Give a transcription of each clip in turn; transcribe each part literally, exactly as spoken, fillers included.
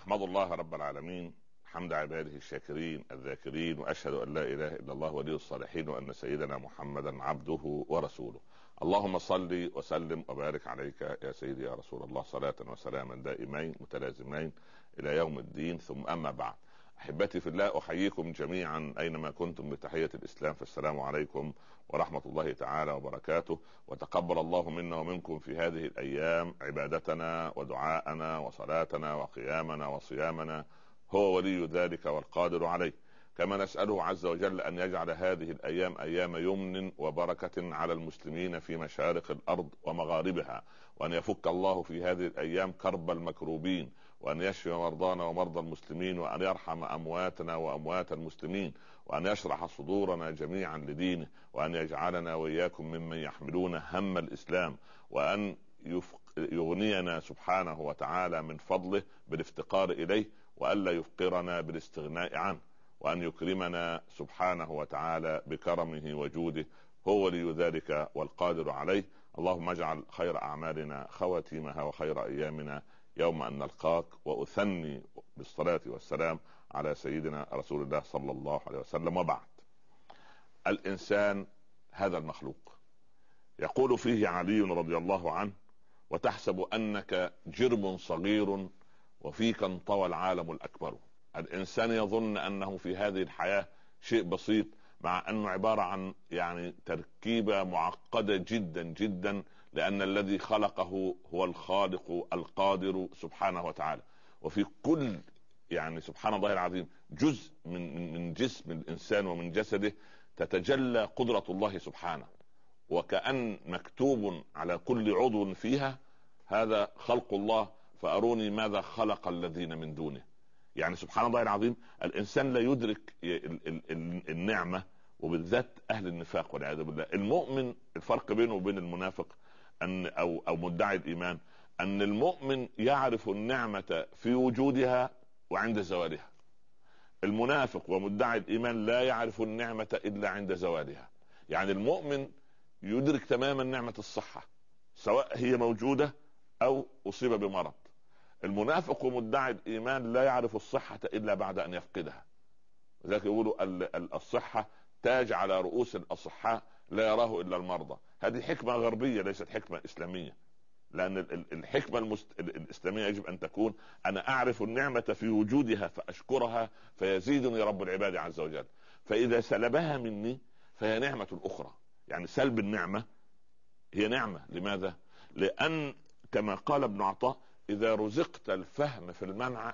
أحمد الله رب العالمين حمد عباده الشاكرين الذاكرين، وأشهد أن لا إله إلا الله ولي الصالحين، وأن سيدنا محمدا عبده ورسوله. اللهم صل وسلم وبارك عليك يا سيدي يا رسول الله، صلاة وسلاما دائمين متلازمين إلى يوم الدين. ثم أما بعد، أحبتي في الله، أحييكم جميعا أينما كنتم بتحية الإسلام، فالسلام عليكم ورحمة الله تعالى وبركاته. وتقبل الله منا ومنكم في هذه الأيام عبادتنا ودعاءنا وصلاتنا وقيامنا وصيامنا، هو ولي ذلك والقادر عليه. كما نسأله عز وجل أن يجعل هذه الأيام أيام يمن وبركة على المسلمين في مشارق الأرض ومغاربها، وأن يفك الله في هذه الأيام كرب المكروبين، وأن يشفي مرضانا ومرضى المسلمين، وأن يرحم أمواتنا وأموات المسلمين، وأن يشرح صدورنا جميعا لدينه، وأن يجعلنا وإياكم ممن يحملون هم الإسلام، وأن يغنينا سبحانه وتعالى من فضله بالافتقار إليه، وألا يفقرنا بالاستغناء عنه، وأن يكرمنا سبحانه وتعالى بكرمه وجوده، هو ولي ذلك والقادر عليه. اللهم اجعل خير أعمالنا خواتيمها وخير أيامنا يوم أن نلقاك، وأثني بالصلاة والسلام على سيدنا رسول الله صلى الله عليه وسلم. وبعد، الإنسان هذا المخلوق يقول فيه علي رضي الله عنه: وتحسب أنك جرم صغير وفيك انطوى العالم الأكبر. الإنسان يظن أنه في هذه الحياة شيء بسيط، مع أنه عبارة عن يعني تركيبة معقدة جدا جدا، لأن الذي خلقه هو الخالق القادر سبحانه وتعالى. وفي كل يعني سبحان الله العظيم جزء من من جسم الإنسان ومن جسده تتجلى قدرة الله سبحانه، وكأن مكتوب على كل عضو فيها: هذا خلق الله فأروني ماذا خلق الذين من دونه. يعني سبحان الله العظيم، الإنسان لا يدرك النعمة، وبالذات أهل النفاق والعياذ بالله. المؤمن الفرق بينه وبين المنافق أن أو أو مدعي الإيمان أن المؤمن يعرف النعمة في وجودها وعند زوالها. المنافق ومدعي الإيمان لا يعرف النعمة إلا عند زوالها. يعني المؤمن يدرك تماما نعمة الصحة سواء هي موجودة أو أصيب بمرض. المنافق ومدعي الإيمان لا يعرف الصحة إلا بعد أن يفقدها. ذلك يقولوا الصحة تاج على رؤوس الأصحاء لا يراه إلا المرضى. هذه حكمة غربية ليست حكمة إسلامية، لأن الحكمة المست... الإسلامية يجب أن تكون: أنا أعرف النعمة في وجودها فأشكرها فيزيدني رب العباد عز وجل، فإذا سلبها مني فهي نعمة أخرى. يعني سلب النعمة هي نعمة. لماذا؟ لأن كما قال ابن عطاء: إذا رزقت الفهم في المنع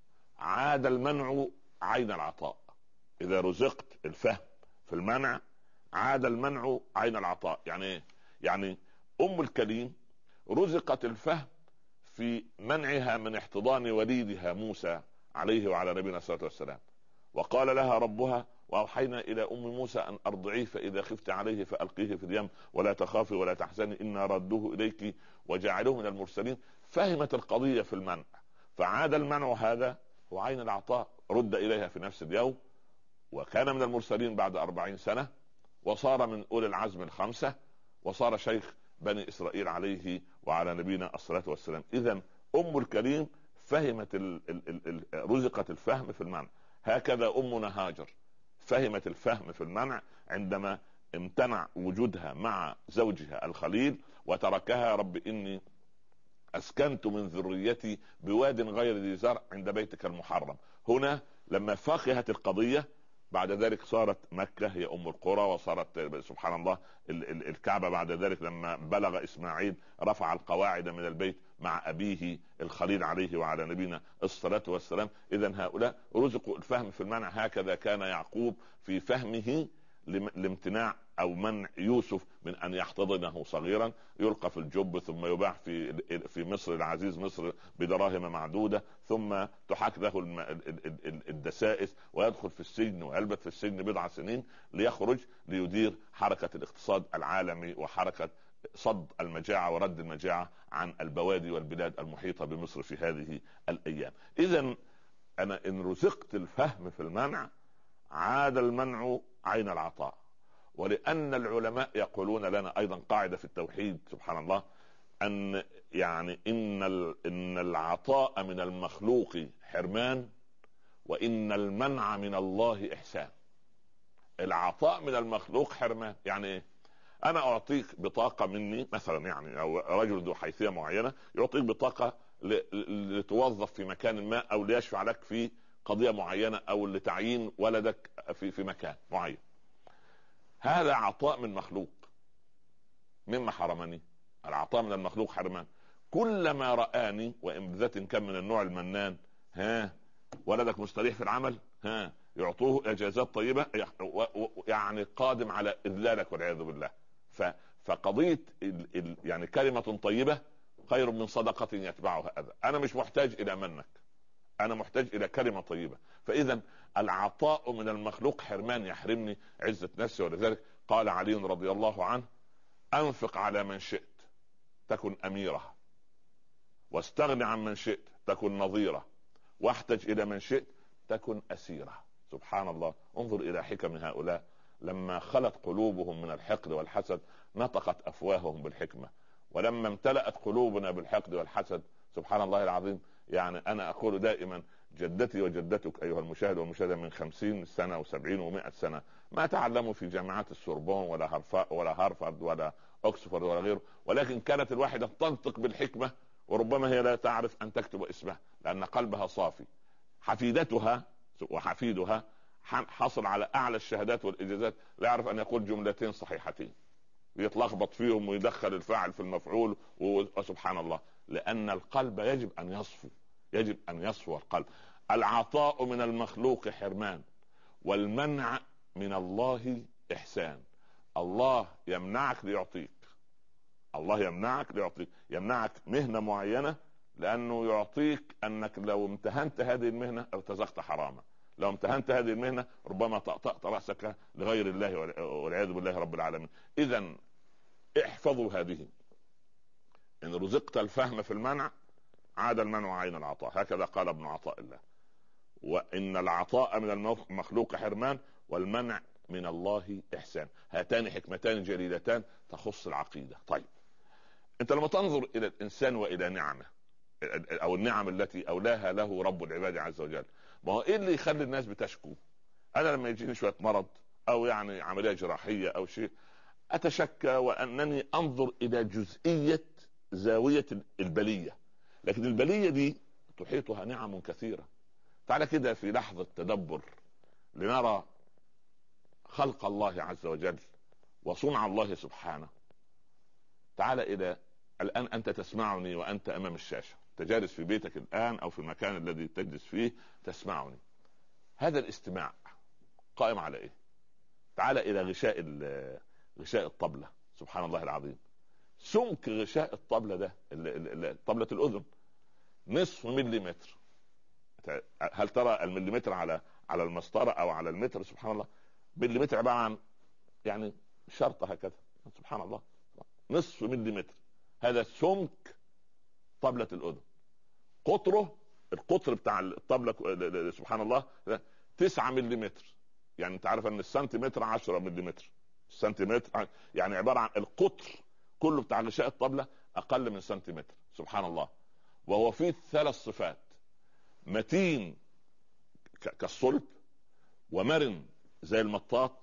عاد المنع عين العطاء. إذا رزقت الفهم في المنع عاد المنع عين العطاء. يعني إيه؟ يعني أم الكريم رزقت الفهم في منعها من احتضان وليدها موسى عليه وعلى نبينا الصلاة والسلام، وقال لها ربها: وأوحينا إلى أم موسى أن أرضعيه فإذا خفت عليه فألقيه في اليم ولا تخافي ولا تحزني إنا ردوه إليك وجعلوه من المرسلين. فهمت القضية في المنع، فعاد المنع هذا وعين العطاء رد إليها في نفس اليوم، وكان من المرسلين بعد أربعين سنة، وصار من أولي العزم الخمسة، وصار شيخ بني إسرائيل عليه وعلى نبينا الصلاة والسلام. إذن أم الكريم فهمت ال ال ال رزقت الفهم في المنع. هكذا أمنا هاجر فهمت الفهم في المنع عندما امتنع وجودها مع زوجها الخليل، وتركها: رب إني أسكنت من ذريتي بواد غير ذي زرع عند بيتك المحرم. هنا لما فقهت القضية بعد ذلك صارت مكة هي أم القرى، وصارت سبحان الله الكعبة بعد ذلك لما بلغ إسماعيل رفع القواعد من البيت مع أبيه الخليل عليه وعلى نبينا الصلاة والسلام. إذن هؤلاء رزقوا الفهم في المنع. هكذا كان يعقوب في فهمه لامتناع أو منع يوسف من أن يحتضنه صغيرا، يلقى في الجب ثم يباع في في مصر العزيز مصر بدراهم معدودة، ثم تحاك له الدسائس ويدخل في السجن ويلبث في السجن بضع سنين ليخرج ليدير حركة الاقتصاد العالمي وحركة صد المجاعة ورد المجاعة عن البوادي والبلاد المحيطة بمصر في هذه الأيام. إذن أنا إن رزقت الفهم في المنع عاد المنع عين العطاء. ولأن العلماء يقولون لنا أيضا قاعدة في التوحيد سبحان الله، أن يعني ان ان العطاء من المخلوق حرمان، وان المنع من الله احسان. العطاء من المخلوق حرمان يعني ايه؟ انا اعطيك بطاقه مني مثلا، يعني او رجل ذو حيثيه معينه يعطيك بطاقه لتوظف في مكان ما، او ليشفع لك في قضيه معينه، او لتعيين ولدك في في مكان معين. هذا عطاء من مخلوق. مما حرمني؟ العطاء من المخلوق حرمان. كلما رآني، وإن بذات كان من النوع المنان، ها ولدك مستريح في العمل، ها يعطوه اجازات طيبه، يعني قادم على اذلالك والعياذ بالله. فقضيه ال ال يعني كلمه طيبه خير من صدقه يتبعها اذى. انا مش محتاج الى منك، انا محتاج الى كلمه طيبه. فاذا العطاء من المخلوق حرمان، يحرمني عزه نفسي. ولذلك قال علي رضي الله عنه: انفق على من شئت تكن اميره، واستغن عن من شئت تكن نظيره، واحتج الى من شئت تكن اسيره. سبحان الله. انظر الى حكم هؤلاء، لما خلت قلوبهم من الحقد والحسد نطقت افواههم بالحكمه. ولما امتلأت قلوبنا بالحقد والحسد، سبحان الله العظيم، يعني انا اقول دائما: جدتي وجدتك ايها المشاهد والمشاهده من خمسين سنه وسبعين ومائة سنه ما تعلموا في جامعات السوربون ولا هارفا ولا هارفارد ولا اوكسفورد ولا غيره، ولكن كانت الواحده تنطق بالحكمه، وربما هي لا تعرف ان تكتب اسمها لان قلبها صافي. حفيدتها وحفيدها حصل على اعلى الشهادات والاجازات، لا يعرف ان يقول جملتين صحيحتين، يتلخبط فيهم ويدخل الفاعل في المفعول، وسبحان الله. لان القلب يجب ان يصفو، يجب ان يصفو القلب. العطاء من المخلوق حرمان، والمنع من الله احسان. الله يمنعك ليعطيك، الله يمنعك ليعطيك، يمنعك مهنة معينة لانه يعطيك انك لو امتهنت هذه المهنة ارتزقت حراما، لو امتهنت هذه المهنة ربما طأطأت رأسك لغير الله والعياذ بالله رب العالمين. اذا احفظوا هذه: ان رزقت الفهم في المنع عاد المنع عين العطاء، هكذا قال ابن عطاء الله. وان العطاء من المخلوق حرمان، والمنع من الله احسان. هاتان حكمتان جليلتان تخص العقيدة. طيب، انت لما تنظر الى الانسان والى نعمه، او النعم التي اولاها له رب العباد عز وجل، ما هو ايه اللي يخلي الناس بتشكو؟ انا لما يجيني شويه مرض او يعني عمليه جراحيه او شيء اتشكى، وانني انظر الى جزئيه زاويه البليه، لكن البليه دي تحيطها نعم كثيره. تعال كده في لحظه تدبر لنرى خلق الله عز وجل وصنع الله سبحانه. تعال الى الان، انت تسمعني وانت امام الشاشه، تجالس في بيتك الان او في المكان الذي تجلس فيه تسمعني. هذا الاستماع قائم على ايه؟ تعال الى غشاء غشاء الطبلة. سبحان الله العظيم، سمك غشاء الطبلة ده، طبلة الاذن، نصف مليمتر. هل ترى المليمتر على على المسطرة او على المتر؟ سبحان الله. مليمتر عبارة عن يعني شرطة هكذا، سبحان الله، نصف مليمتر. هذا سمك طبلة الأذن. قطره، القطر بتاع الطبلة سبحان الله تسعة مليمتر. يعني انت عارف ان السنتيمتر عشرة مليمتر، السنتيمتر يعني عبارة عن القطر كله بتاع غشاء الطبلة اقل من سنتيمتر. سبحان الله. وهو فيه ثلاث صفات: متين كالصلب، ومرن زي المطاط،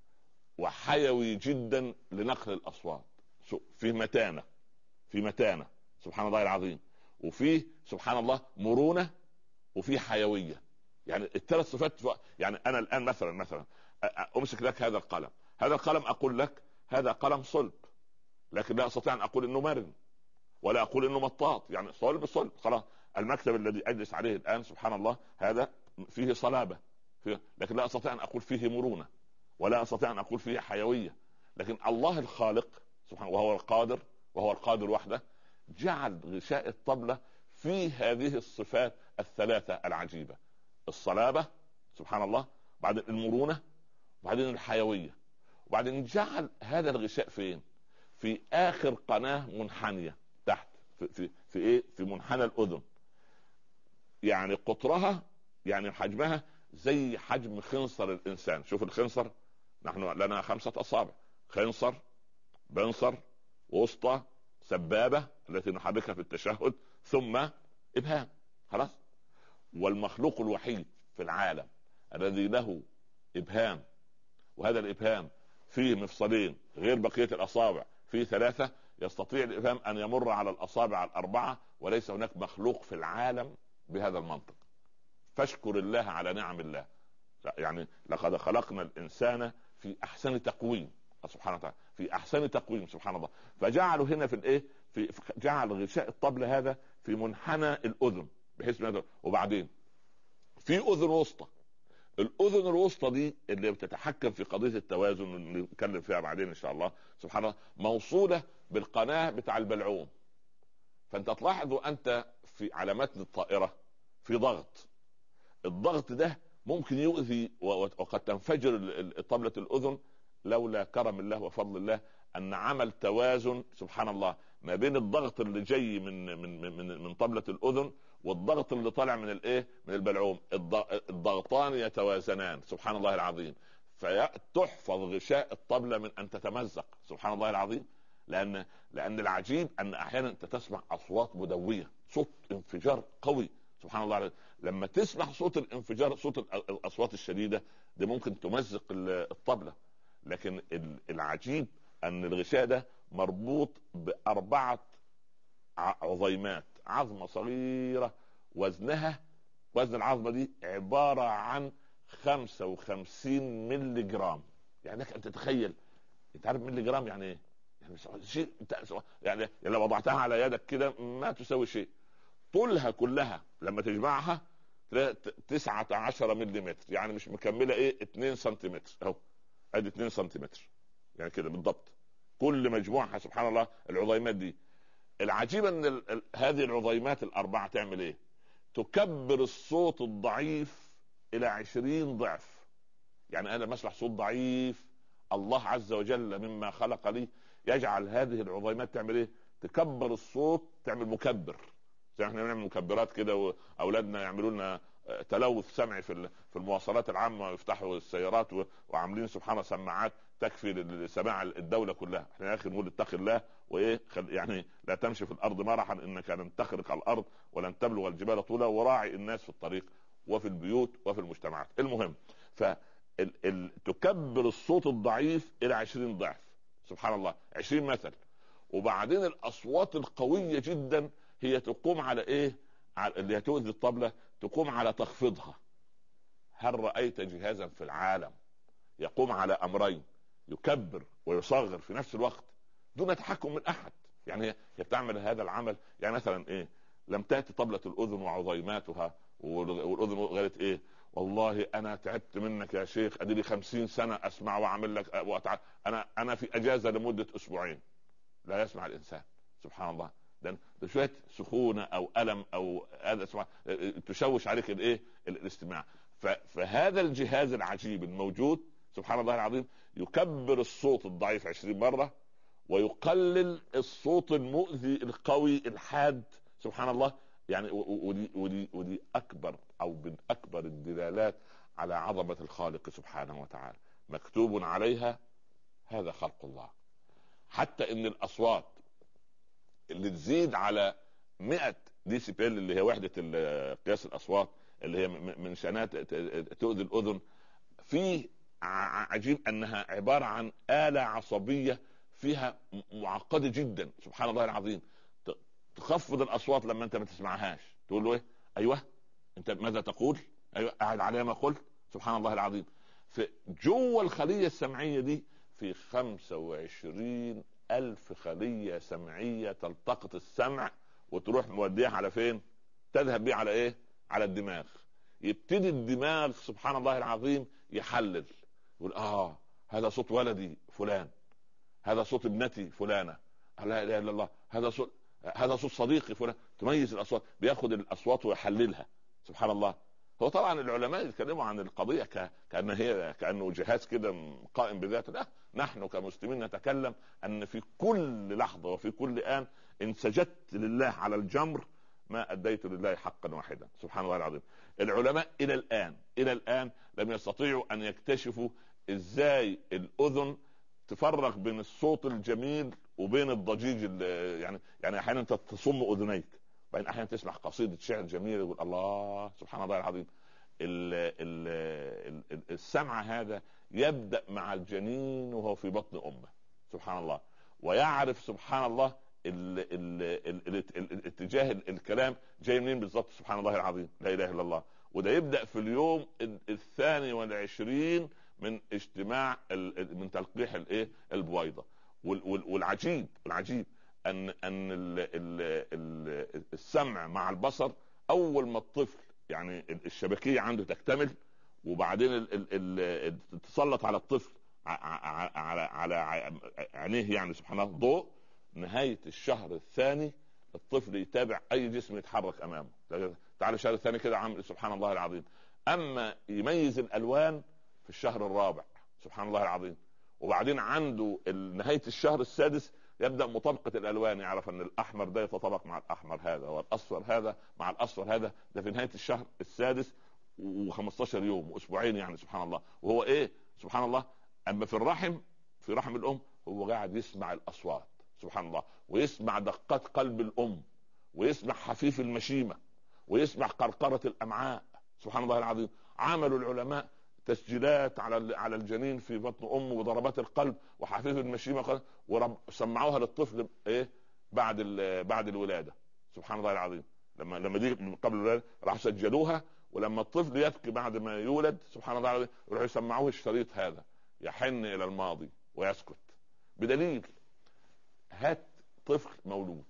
وحيوي جدا لنقل الاصوات. فيه متانة، في متانة سبحان الله العظيم، وفيه سبحان الله مرونة، وفيه حيوية. يعني الثلاث صفات. يعني انا الان مثلا مثلا امسك لك هذا القلم، هذا القلم اقول لك هذا قلم صلب، لكن لا استطيع ان اقول انه مرن، ولا اقول انه مطاط. يعني صلب صلب خلاص. المكتب الذي اجلس عليه الان سبحان الله هذا فيه صلابة فيه، لكن لا استطيع ان اقول فيه مرونة، ولا استطيع ان اقول فيه حيوية. لكن الله الخالق سبحانه وهو القادر، وهو القادر وحده، جعل غشاء الطبلة في هذه الصفات الثلاثة العجيبة: الصلابة سبحان الله، بعدين المرونة، وبعدين الحيوية. وبعدين جعل هذا الغشاء فين؟ في آخر قناة منحنية تحت، في, في, في ايه؟ في منحنى الأذن. يعني قطرها يعني حجمها زي حجم خنصر الإنسان. شوف الخنصر، نحن لنا خمسة أصابع: خنصر، بنصر، وسطى، سبابة التي نحركها في التشهد، ثم إبهام. خلاص. والمخلوق الوحيد في العالم الذي له إبهام، وهذا الإبهام فيه مفصلين غير بقية الأصابع، فيه ثلاثة، يستطيع الإبهام أن يمر على الأصابع الأربعة، وليس هناك مخلوق في العالم بهذا المنطق. فاشكر الله على نعم الله. يعني لقد خلقنا الإنسان في أحسن تقويم سبحانه وتعالى، في أحسن تقويم سبحان الله. فجعلوا هنا في الإيه، في جعل غشاء الطبل هذا في منحنى الأذن، بحيث ما، وبعدين في أذن وسطى. الأذن الوسطى دي اللي بتتحكم في قضية التوازن اللي نتكلم فيها بعدين إن شاء الله سبحان الله، موصولة بالقناة بتاع البلعوم. فأنت تلاحظ أنت في على متن الطائرة في ضغط، الضغط ده ممكن يؤذي وقد تنفجر طبلة الأذن، لولا كرم الله وفضل الله أن عمل توازن سبحان الله ما بين الضغط اللي جاي من من من من طبلة الأذن والضغط اللي طالع من الايه، من البلعوم. الضغطان يتوازنان سبحان الله العظيم، فتحفظ غشاء الطبلة من ان تتمزق سبحان الله العظيم. لان لان العجيب ان احيانا انت تسمع اصوات مدوية، صوت انفجار قوي سبحان الله العظيم. لما تسمع صوت الانفجار، صوت الاصوات الشديدة دي ممكن تمزق الطبلة. لكن العجيب ان الغشاء ده مربوط باربعة عظيمات، عظمة صغيرة وزنها، وزن العظمة دي عبارة عن خمسة وخمسين ملي جرام. يعني لك ان تتخيل، انت عارف ملي جرام يعني ايه؟ يعني شيء يعني لو وضعتها على يدك كده ما تسوي شيء. طولها كلها لما تجمعها تسعة عشر ملي متر، يعني مش مكملة ايه اتنين سنتيمتر اهو، ادي اتنين سنتيمتر يعني كده بالضبط كل مجموعها سبحان الله. العظيمات دي العجيب ان ال... ال... هذه العظيمات الاربعه تعمل ايه؟ تكبر الصوت الضعيف الى عشرين ضعف. يعني انا مسمع صوت ضعيف، الله عز وجل مما خلق لي يجعل هذه العظيمات تعمل ايه؟ تكبر الصوت، تعمل مكبر. زي احنا بنعمل مكبرات كده، واولادنا يعملوا لنا تلوث سمعي في في المواصلات العامه، ويفتحوا السيارات وعاملين سبحان الله سماعات تكفي لسماع الدوله كلها. احنا يا اخي نقول اتق الله وايه، يعني لا تمشي في الارض مرحا انك لن تخرق الارض ولن تبلغ الجبال طولا، وراعي الناس في الطريق وفي البيوت وفي المجتمعات. المهم ف تكبر الصوت الضعيف الى عشرين ضعف سبحان الله، عشرين مثل. وبعدين الاصوات القويه جدا هي تقوم على ايه؟ اللي هتؤذي الطبلة تقوم على تخفيضها. هل رأيت جهازا في العالم يقوم على امرين، يكبر ويصغر في نفس الوقت دون تحكم من احد؟ يعني هي بتعمل هذا العمل. يعني مثلا ايه، لم تأتي طبلة الاذن وعظيماتها والاذن قالت ايه، والله انا تعبت منك يا شيخ، ادري خمسين سنة اسمع واعمل لك وأتع... انا انا في اجازة لمدة اسبوعين. لا يسمع الانسان سبحان الله، ده شويه سخونه او الم او هذا تشوش عليك الايه الاستماع. فهذا الجهاز العجيب الموجود سبحان الله العظيم يكبر الصوت الضعيف عشرين مره، ويقلل الصوت المؤذي القوي الحاد سبحان الله. يعني ودي, ودي, ودي اكبر او من اكبر الدلالات على عظمه الخالق سبحانه وتعالى، مكتوب عليها هذا خلق الله. حتى ان الاصوات اللي تزيد على مئة ديسيبل اللي هي وحدة قياس الأصوات اللي هي من شانات تؤذي الأذن، في عجيب أنها عبارة عن آلة عصبية فيها معقدة جدا سبحان الله العظيم، تخفض الأصوات لما أنت ما تسمعهاش. تقول له إيه؟ أيوة أنت ماذا تقول؟ أيوة قاعد على ما قلت سبحان الله العظيم. فجوه الخلية السمعية دي في خمسة وعشرين ألف خلية سمعية تلتقط السمع وتروح موديها على فين؟ تذهب بيه على إيه؟ على الدماغ. يبتدي الدماغ سبحان الله العظيم يحلل، يقول آه هذا صوت ولدي فلان، هذا صوت ابنتي فلانة، لا إله إلا الله، هذا صوت هذا صوت صديقي فلان. تميز الأصوات، بياخد الأصوات ويحللها سبحان الله. هو طبعا العلماء يتكلموا عن القضية ك... كأن هي كأنه جهاز كده قائم بذاته. لا، نحن كمسلمين نتكلم أن في كل لحظة وفي كل آن إن سجدت لله على الجمر ما أديت لله حقا واحدا سبحان الله العظيم. العلماء إلى الآن إلى الآن لم يستطيعوا أن يكتشفوا إزاي الأذن تفرق بين الصوت الجميل وبين الضجيج ال- يعني يعني احيانا انت تصم اذنيك، بعدين احيانا تسمع قصيده شعر جميله يقول الله سبحان الله العظيم. ال ال ال السمع هذا يبدا مع الجنين وهو في بطن امه سبحان الله، ويعرف سبحان الله ال ال ال ال ال الاتجاه الكلام جاي منين بالظبط سبحان الله العظيم، لا اله الا الله. وده يبدا في اليوم الثاني والعشرين من اجتماع من تلقيح الايه البويضه. والعجيب العجيب ان ان ال ال السمع مع البصر اول ما الطفل يعني الشبكيه عنده تكتمل، وبعدين ال ال ال تتسلط على الطفل على على عينيه يعني سبحان الله ضوء، نهايه الشهر الثاني الطفل يتابع اي جسم يتحرك امامه. تعالى الشهر الثاني كده عامل سبحان الله العظيم. اما يميز الالوان في الشهر الرابع سبحان الله العظيم. وبعدين عنده نهايه الشهر السادس يبدا مطابقه الالوان، يعرف ان الاحمر ده يتطابق مع الاحمر هذا، والاصفر هذا مع الاصفر هذا. ده في نهايه الشهر السادس و15 يوم واسبوعين يعني سبحان الله. وهو ايه سبحان الله. اما في الرحم في رحم الام هو قاعد يسمع الاصوات سبحان الله، ويسمع دقات قلب الام، ويسمع حفيف المشيمه، ويسمع قرقره الامعاء سبحان الله العظيم. عملوا العلماء تسجيلات على على الجنين في بطن امه وضربات القلب وحفيف المشيمه، وسمعوها للطفل ايه بعد بعد الولاده سبحان الله العظيم. لما لما دي من قبل الولاده راح سجلوها، ولما الطفل يبكي بعد ما يولد سبحان الله العظيم يروحوا يسمعوه الشريط هذا يحن الى الماضي ويسكت. بدليل هات طفل مولود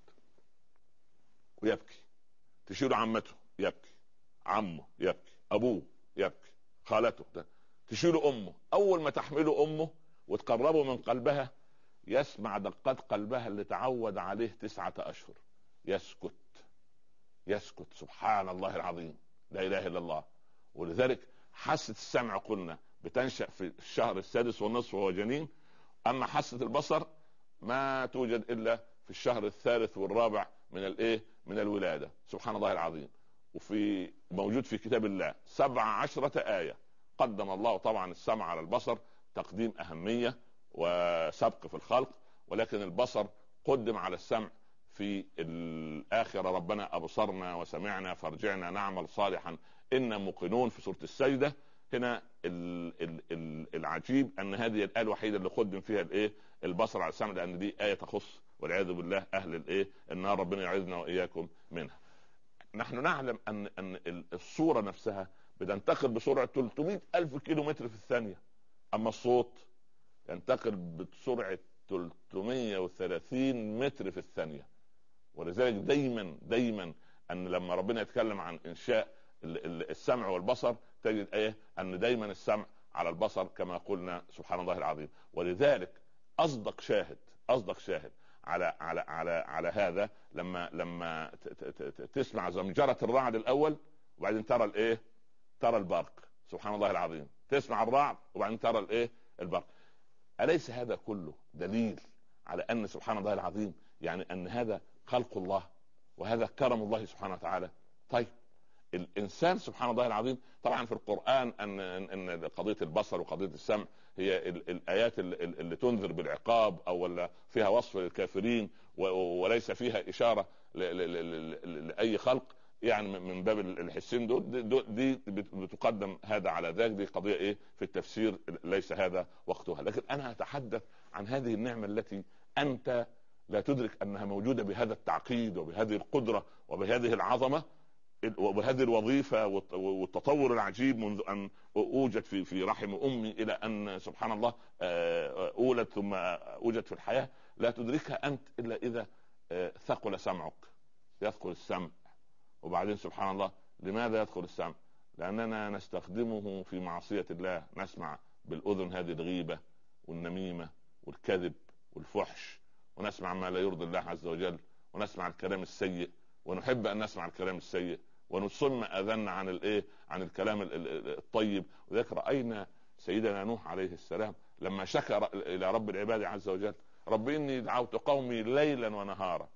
ويبكي، تشيله عمته يبكي، عمه يبكي، ابوه يبكي، خالته، تشيله امه، اول ما تحمله امه وتقربه من قلبها يسمع دقات قلبها اللي تعود عليه تسعة اشهر، يسكت يسكت سبحان الله العظيم، لا اله الا الله. ولذلك حاسة السمع قلنا بتنشأ في الشهر السادس والنصف وهو جنين، اما حاسة البصر ما توجد الا في الشهر الثالث والرابع من الايه من الولادة سبحان الله العظيم. وفي موجود في كتاب الله سبع عشرة آية قدم الله طبعا السمع على البصر تقديم أهمية وسبق في الخلق، ولكن البصر قدم على السمع في الآخرة. ربنا أبصرنا وسمعنا فارجعنا نعمل صالحا إنا موقنون في سورة السجدة. هنا العجيب أن هذه الآية الوحيدة اللي قدم فيها الإيه البصر على السمع، لأن دي آية تخص والعياذ بالله أهل الإيه النار، ربنا يعيذنا وإياكم منها. نحن نعلم أن أن الصورة نفسها بتنتقل بسرعة ثلاثمائة ألف كيلو متر في الثانية، أما الصوت ينتقل بسرعة ثلاثمائة وثلاثين متر في الثانية. ولذلك دايما دايما أن لما ربنا يتكلم عن إنشاء السمع والبصر تجد ايه ان دايما السمع على البصر كما قلنا سبحان الله العظيم. ولذلك اصدق شاهد اصدق شاهد على على على على هذا لما لما تسمع زمجرة الرعد الاول وبعدين ترى الايه ترى البرق سبحان الله العظيم، تسمع الرعد وبعدين ترى الايه البرق. اليس هذا كله دليل على ان سبحان الله العظيم يعني ان هذا خلق الله وهذا كرم الله سبحانه وتعالى؟ طيب الانسان سبحان الله العظيم طبعا في القرآن ان ان قضية البصر وقضية السمع هي الايات اللي تنذر بالعقاب او ولا فيها وصف للكافرين وليس فيها اشارة لاي خلق، يعني من باب الحسين دول دي بتقدم هذا على ذاك، دي قضية ايه في التفسير ليس هذا وقتها. لكن انا اتحدث عن هذه النعمة التي انت لا تدرك انها موجودة بهذا التعقيد وبهذه القدرة وبهذه العظمة وبهذه الوظيفة والتطور العجيب منذ أن أوجد في في رحم أمي إلى أن سبحان الله أولد ثم أوجد في الحياة، لا تدركها أنت إلا إذا ثقل سمعك. يثقل السمع وبعدين سبحان الله لماذا يدخل السمع؟ لأننا نستخدمه في معصية الله، نسمع بالأذن هذه الغيبة والنميمة والكذب والفحش، ونسمع ما لا يرضي الله عز وجل، ونسمع الكلام السيء، ونحب أن نسمع الكلام السيء ونصم أذنا عن الايه عن الكلام الطيب. وذلك رأينا سيدنا نوح عليه السلام لما شكى إلى رب العباد عز وجل: رب إني دعوت قومي ليلا ونهارا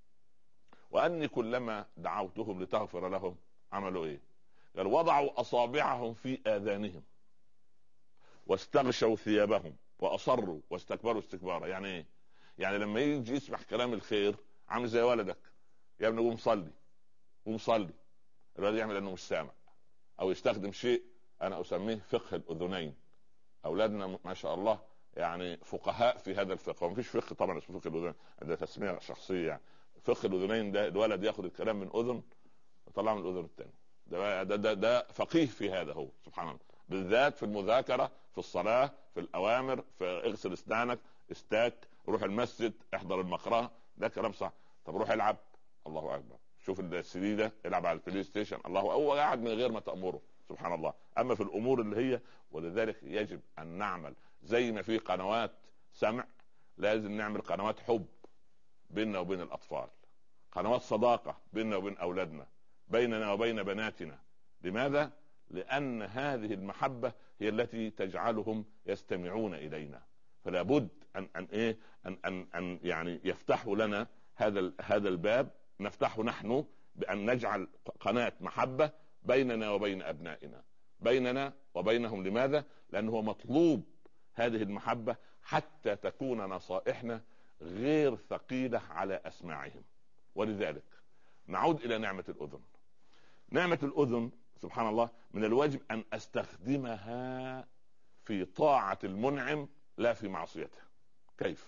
وأني كلما دعوتهم لتغفر لهم عملوا ايه؟ قال: وضعوا أصابعهم في آذانهم واستغشوا ثيابهم وأصروا واستكبروا استكبارا. يعني ايه؟ يعني لما يجي يسمع كلام الخير عامل زي ولدك، يا ابني قوم صلي قوم صلي، الولد يعمل انه مش سامع او يستخدم شيء انا اسميه فقه الاذنين. اولادنا ما شاء الله يعني فقهاء في هذا الفقه، ومفيش فقه طبعا اسمه فقه الاذنين، ده تسميه شخصيه يعني. فقه الاذنين ده الولد ياخذ الكلام من اذن ويطلعه من الاذن الثانيه، ده ده, ده ده فقيه في هذا هو سبحان الله، بالذات في المذاكره في الصلاه في الاوامر، في اغسل اسنانك استاك روح المسجد احضر المقرأة، ده كلام صح. طب روح العب، الله اكبر، شوف السي ده العب على البلاي ستيشن، الله هو قاعد من غير ما تأمره سبحان الله. اما في الامور اللي هي، ولذلك يجب ان نعمل زي ما في قنوات سمع لازم نعمل قنوات حب بيننا وبين الاطفال، قنوات صداقة بيننا وبين اولادنا، بيننا وبين بناتنا. لماذا؟ لان هذه المحبة هي التي تجعلهم يستمعون الينا. فلا بد ان ان ايه ان ان, أن يعني يفتحوا لنا هذا هذا الباب، نفتحه نحن بان نجعل قناة محبة بيننا وبين ابنائنا، بيننا وبينهم. لماذا؟ لانه هو مطلوب هذه المحبة حتى تكون نصائحنا غير ثقيلة على اسماعهم. ولذلك نعود الى نعمة الاذن. نعمة الاذن سبحان الله من الواجب ان استخدمها في طاعة المنعم لا في معصيته. كيف؟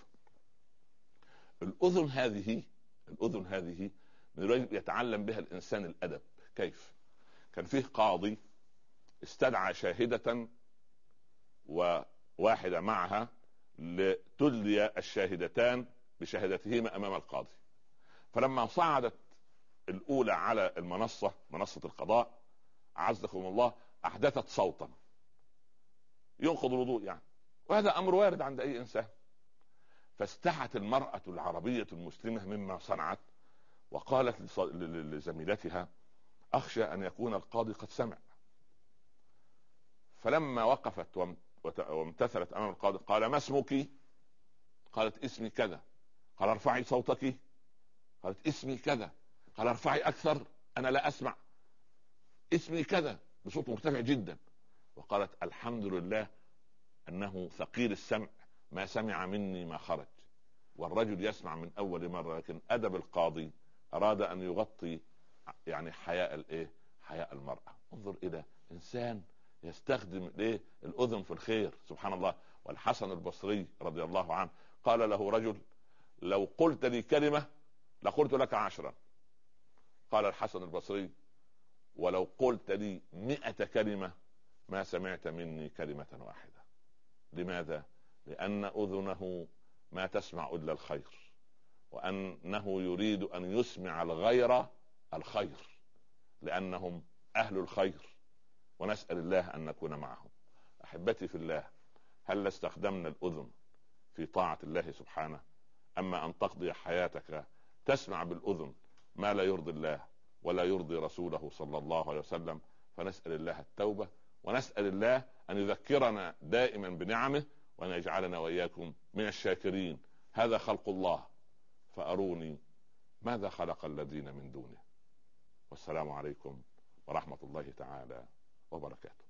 الأذن هذه الأذن هذه من الواجب يتعلم بها الإنسان الأدب. كيف؟ كان فيه قاضي استدعى شاهدة وواحدة معها لتدلي الشاهدتان بشهادتهما أمام القاضي. فلما صعدت الأولى على المنصة منصة القضاء أعزكم الله أحدثت صوتا ينقض الوضوء يعني، وهذا امر وارد عند اي انسان. فاستحت المرأة العربية المسلمة مما صنعت وقالت لزميلتها اخشى ان يكون القاضي قد سمع. فلما وقفت وامتثلت امام القاضي قال ما اسمك؟ قالت اسمي كذا. قال ارفعي صوتك. قالت اسمي كذا. قال ارفعي اكثر انا لا اسمع. اسمي كذا بصوت مرتفع جدا. وقالت الحمد لله انه ثقيل السمع ما سمع مني ما خرج. والرجل يسمع من اول مرة، لكن ادب القاضي اراد ان يغطي يعني حياء الايه حياء المرأة. انظر الى انسان يستخدم الايه الاذن في الخير سبحان الله. والحسن البصري رضي الله عنه قال له رجل لو قلت لي كلمة لقلت لك عشرة. قال الحسن البصري ولو قلت لي مئة كلمة ما سمعت مني كلمة واحدة. لماذا؟ لأن أذنه ما تسمع إلا الخير، وأنه يريد أن يسمع الغير الخير لأنهم أهل الخير، ونسأل الله أن نكون معهم. أحبتي في الله، هل استخدمنا الأذن في طاعة الله سبحانه؟ أما أن تقضي حياتك تسمع بالأذن ما لا يرضي الله ولا يرضي رسوله صلى الله عليه وسلم، فنسأل الله التوبة، ونسأل الله أن يذكرنا دائما بنعمه، وأن يجعلنا وإياكم من الشاكرين. هذا خلق الله فأروني ماذا خلق الذين من دونه. والسلام عليكم ورحمة الله تعالى وبركاته.